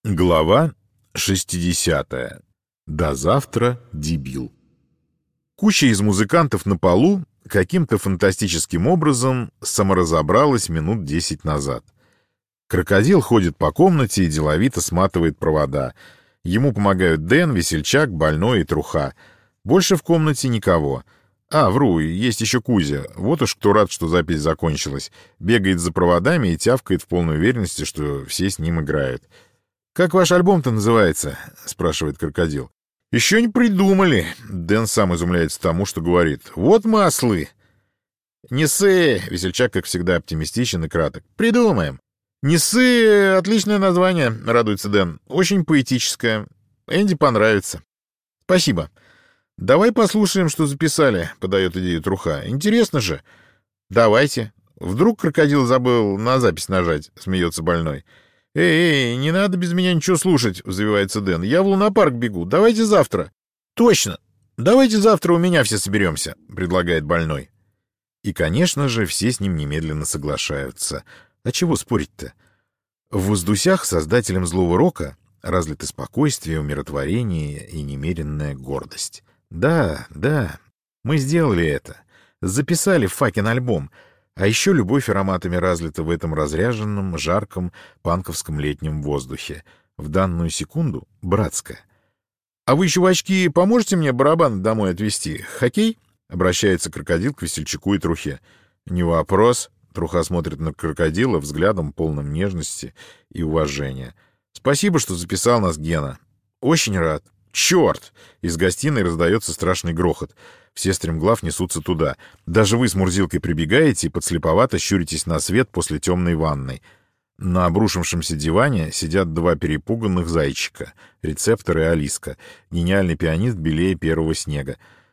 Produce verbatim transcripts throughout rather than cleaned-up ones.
Глава шестидесятая. До завтра, дебил. Куча из музыкантов на полу каким-то фантастическим образом саморазобралась минут десять назад. Крокодил ходит по комнате и деловито сматывает провода. Ему помогают Дэн, Весельчак, Больной и Труха. Больше в комнате никого. А, вру, есть еще Кузя. Вот уж кто рад, что запись закончилась. Бегает за проводами и тявкает в полной уверенности, что все с ним играют. «Как ваш альбом-то называется?» — спрашивает Крокодил. «Еще не придумали». Дэн сам изумляется тому, что говорит. «Вот маслы!» «Не ссы!» — Весельчак, как всегда, оптимистичен и краток. «Придумаем!» «Не ссы!» — отличное название, — радуется Дэн. «Очень поэтическое. Энди понравится». «Спасибо. Давай послушаем, что записали», — подает идею Труха. «Интересно же». «Давайте. Вдруг Крокодил забыл на запись нажать», — смеется Больной. «Эй, эй, не надо без меня ничего слушать», — взвивается Дэн. «Я в лунопарк бегу. Давайте завтра». «Точно. Давайте завтра у меня все соберемся», — предлагает Больной. И, конечно же, все с ним немедленно соглашаются. А чего спорить-то? В «Воздусях» создателям злого рока разлиты спокойствие, умиротворение и немеренная гордость. Да, да, мы сделали это. Записали факин альбом. А еще любовь ароматами разлита в этом разряженном, жарком, панковском летнем воздухе. В данную секунду братская. «А вы, чувачки, поможете мне барабан домой отвезти? Хоккей?» — обращается Крокодил к Весельчаку и Трухе. «Не вопрос». Труха смотрит на Крокодила взглядом, полным нежности и уважения. «Спасибо, что записал нас, Гена. Очень рад». «Черт!» — из гостиной раздается страшный грохот. Все стремглав несутся туда. Даже вы с Мурзилкой прибегаете и подслеповато щуритесь на свет после темной ванной. На обрушившемся диване сидят два перепуганных зайчика — Рецептор и Алиска, гениальный пианист белее первого снега.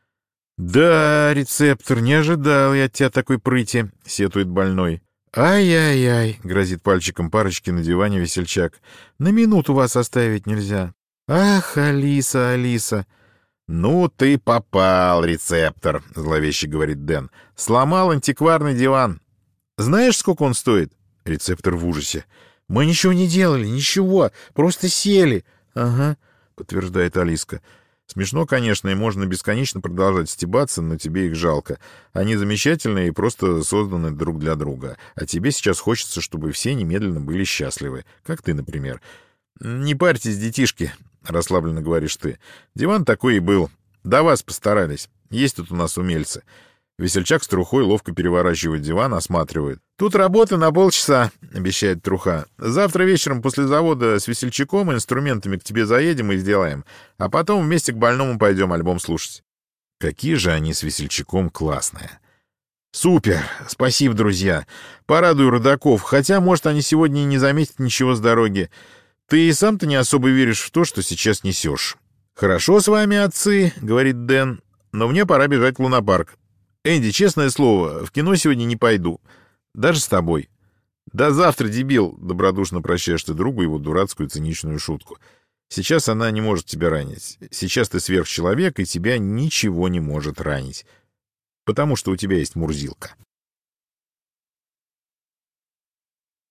«Да, Рецептор, не ожидал я от тебя такой прыти», — сетует Больной. «Ай-яй-яй», — грозит пальчиком парочки на диване Весельчак. «На минуту вас оставить нельзя». «Ах, Алиса, Алиса!» «Ну ты попал, Рецептор», — зловеще говорит Дэн. «Сломал антикварный диван. Знаешь, сколько он стоит?» Рецептор в ужасе. «Мы ничего не делали, ничего, просто сели». «Ага», — подтверждает Алиска. «Смешно, конечно, и можно бесконечно продолжать стебаться, но тебе их жалко. Они замечательные и просто созданы друг для друга. А тебе сейчас хочется, чтобы все немедленно были счастливы. Как ты, например». «Не парьтесь, детишки», — расслабленно говоришь ты. «Диван такой и был. До вас постарались. Есть тут у нас умельцы». Весельчак с Трухой ловко переворачивает диван, осматривает. «Тут работы на полчаса», — обещает Труха. «Завтра вечером после завода с Весельчаком и инструментами к тебе заедем и сделаем. А потом вместе к Больному пойдем альбом слушать». Какие же они с Весельчаком классные. «Супер! Спасибо, друзья. Порадую родаков, хотя, может, они сегодня и не заметят ничего с дороги. Ты и сам-то не особо веришь в то, что сейчас несешь». «Хорошо с вами, отцы», — говорит Дэн, — «но мне пора бежать в лунопарк. Энди, честное слово, в кино сегодня не пойду. Даже с тобой». «До завтра, дебил», — добродушно прощаешь ты другу его дурацкую циничную шутку. «Сейчас она не может тебя ранить. Сейчас ты сверхчеловек, и тебя ничего не может ранить. Потому что у тебя есть Мурзилка».